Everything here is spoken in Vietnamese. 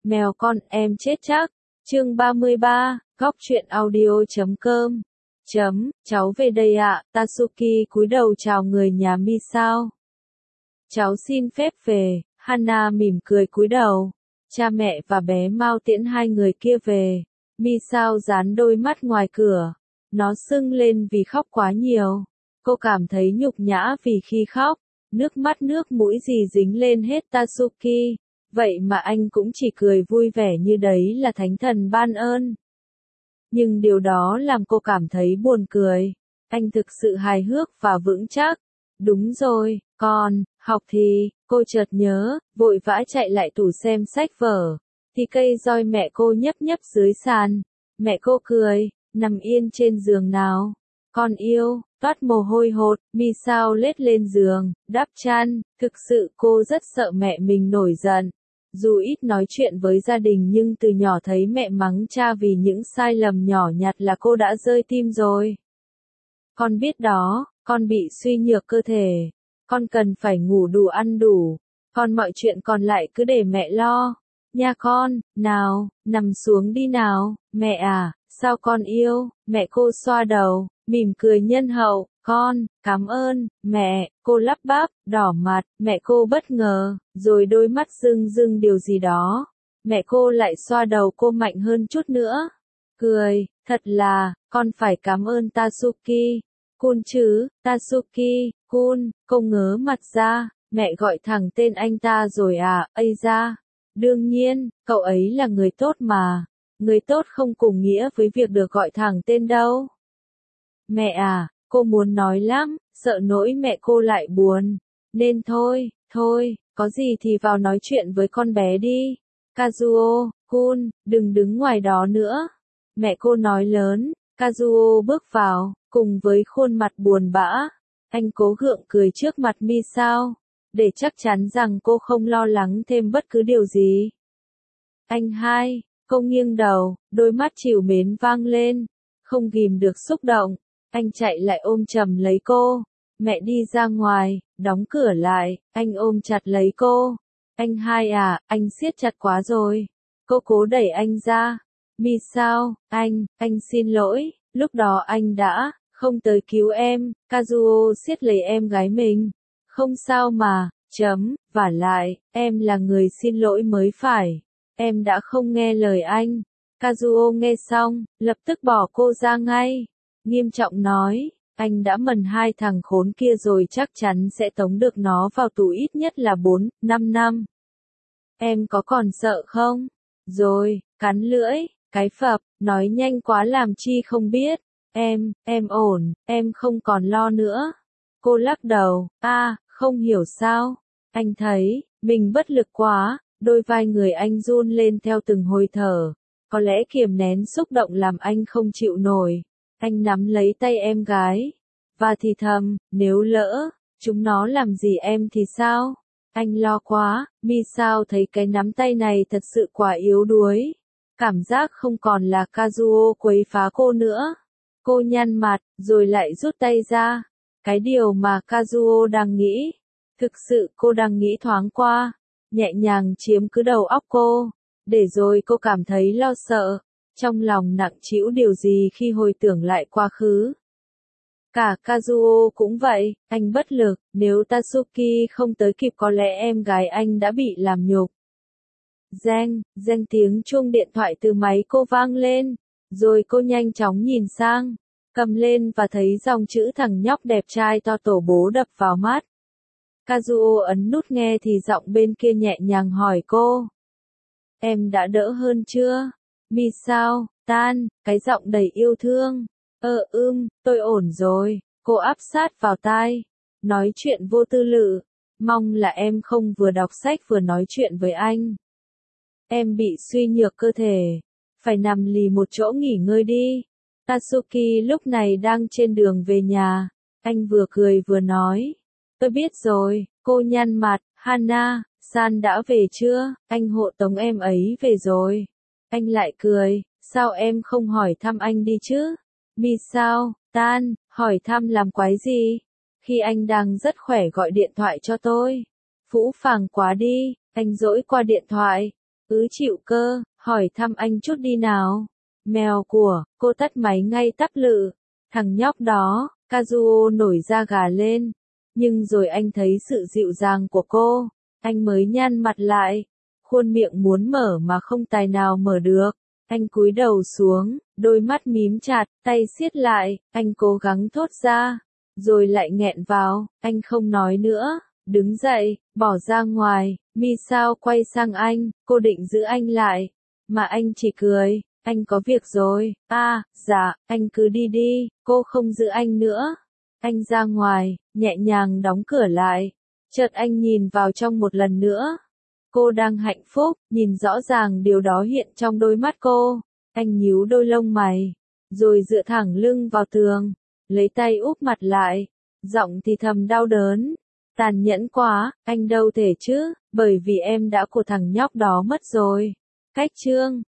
Mèo con em chết chắc. Chương 33, góc truyện audio.com. Cháu về đây ạ. Tatsuki cúi đầu chào người nhà Misao. Cháu xin phép về. Hana mỉm cười cúi đầu. Cha mẹ và bé Mao tiễn hai người kia về. Misao dán đôi mắt ngoài cửa. Nó sưng lên vì khóc quá nhiều. Cô cảm thấy nhục nhã vì khi khóc, nước mắt nước mũi gì dính lên hết Tatsuki. Vậy mà anh cũng chỉ cười vui vẻ như đấy là thánh thần ban ơn. Nhưng điều đó làm cô cảm thấy buồn cười. Anh thực sự hài hước và vững chắc. Đúng rồi, con, học thì, cô chợt nhớ, vội vã chạy lại tủ xem sách vở. Thì cây roi mẹ cô nhấp nhấp dưới sàn. Mẹ cô cười, nằm yên trên giường nào. Con yêu, toát mồ hôi hột, Misao lết lên giường, đắp chăn. Thực sự cô rất sợ mẹ mình nổi giận. Dù ít nói chuyện với gia đình nhưng từ nhỏ thấy mẹ mắng cha vì những sai lầm nhỏ nhặt là cô đã rơi tim rồi. Con biết đó, con bị suy nhược cơ thể. Con cần phải ngủ đủ ăn đủ. Còn mọi chuyện còn lại cứ để mẹ lo. Nha con, nào, nằm xuống đi nào. Mẹ à, sao con yêu? Mẹ cô xoa đầu, mỉm cười nhân hậu. Con, cảm ơn, mẹ, cô lắp bắp, đỏ mặt, mẹ cô bất ngờ, rồi đôi mắt rưng rưng điều gì đó. Mẹ cô lại xoa đầu cô mạnh hơn chút nữa. Cười, thật là, con phải cảm ơn Tatsuki. Kun chứ, Tatsuki, Kun, cô ngớ mặt ra, mẹ gọi thẳng tên anh ta rồi à, ây da. Đương nhiên, cậu ấy là người tốt mà. Người tốt không cùng nghĩa với việc được gọi thẳng tên đâu. Mẹ à, cô muốn nói lắm, sợ nỗi mẹ cô lại buồn. Nên thôi, có gì thì vào nói chuyện với con bé đi. Kazuo, Kun, đừng đứng ngoài đó nữa. Mẹ cô nói lớn. Kazuo bước vào, cùng với khuôn mặt buồn bã. Anh cố gượng cười trước mặt Misao, để chắc chắn rằng cô không lo lắng thêm bất cứ điều gì. Anh hai, cô nghiêng đầu, đôi mắt trìu mến vang lên. Không ghìm được xúc động, anh chạy lại ôm chầm lấy cô. Mẹ đi ra ngoài, đóng cửa lại, anh ôm chặt lấy cô. Anh hai à, anh siết chặt quá rồi. Cô cố đẩy anh ra. Misao, anh xin lỗi, lúc đó anh đã không tới cứu em. Kazuo siết lấy em gái mình. Không sao mà, vả lại, em là người xin lỗi mới phải. Em đã không nghe lời anh. Kazuo nghe xong, lập tức bỏ cô ra ngay. Nghiêm trọng nói, anh đã mần hai thằng khốn kia rồi, chắc chắn sẽ tống được nó vào tù ít nhất là 4-5 năm. Em có còn sợ không? Rồi, cắn lưỡi, cái phập, nói nhanh quá làm chi không biết. Em ổn, em không còn lo nữa. Cô lắc đầu, không hiểu sao. Anh thấy, mình bất lực quá, đôi vai người anh run lên theo từng hơi thở. Có lẽ kiềm nén xúc động làm anh không chịu nổi. Anh nắm lấy tay em gái. Và thì thầm, nếu lỡ, chúng nó làm gì em thì sao? Anh lo quá. Misao thấy cái nắm tay này thật sự quá yếu đuối. Cảm giác không còn là Kazuo quấy phá cô nữa. Cô nhăn mặt, rồi lại rút tay ra. Cái điều mà Kazuo đang nghĩ. Thực sự cô đang nghĩ thoáng qua. Nhẹ nhàng chiếm cứ đầu óc cô. Để rồi cô cảm thấy lo sợ. Trong lòng nặng trĩu điều gì khi hồi tưởng lại quá khứ. Cả Kazuo cũng vậy, anh bất lực, nếu Tatsuki không tới kịp có lẽ em gái anh đã bị làm nhục. Reng tiếng chuông điện thoại từ máy cô vang lên, rồi cô nhanh chóng nhìn sang, cầm lên và thấy dòng chữ thằng nhóc đẹp trai to tổ bố đập vào mắt. Kazuo ấn nút nghe thì giọng bên kia nhẹ nhàng hỏi cô. Em đã đỡ hơn chưa? Misao, cái giọng đầy yêu thương. Tôi ổn rồi, cô áp sát vào tai. Nói chuyện vô tư lự. Mong là em không vừa đọc sách vừa nói chuyện với anh. Em bị suy nhược cơ thể. Phải nằm lì một chỗ nghỉ ngơi đi. Tatsuki lúc này đang trên đường về nhà. Anh vừa cười vừa nói. Tôi biết rồi, cô nhăn mặt. Hana-san đã về chưa? Anh hộ tống em ấy về rồi. Anh lại cười. Sao em không hỏi thăm anh đi chứ? Misao, hỏi thăm làm quái gì? Khi anh đang rất khỏe gọi điện thoại cho tôi. Phũ phàng quá đi, anh dỗi qua điện thoại. Chịu cơ, hỏi thăm anh chút đi nào. Mèo của, cô tắt máy ngay tắp lự. Thằng nhóc đó, Kazuo nổi da gà lên. Nhưng rồi anh thấy sự dịu dàng của cô, anh mới nhăn mặt lại. Khuôn miệng muốn mở mà không tài nào mở được. Anh cúi đầu xuống, đôi mắt mím chặt, tay siết lại, anh cố gắng thốt ra, rồi lại nghẹn vào, anh không nói nữa, đứng dậy, bỏ ra ngoài. Misao quay sang anh, cô định giữ anh lại, mà anh chỉ cười, anh có việc rồi, dạ, anh cứ đi đi, cô không giữ anh nữa. Anh ra ngoài, nhẹ nhàng đóng cửa lại, chợt anh nhìn vào trong một lần nữa. Cô đang hạnh phúc, nhìn rõ ràng điều đó hiện trong đôi mắt cô. Anh nhíu đôi lông mày, rồi dựa thẳng lưng vào tường, lấy tay úp mặt lại, giọng thì thầm đau đớn. Tàn nhẫn quá, anh đâu thể chứ, bởi vì em đã của thằng nhóc đó mất rồi. Cách chương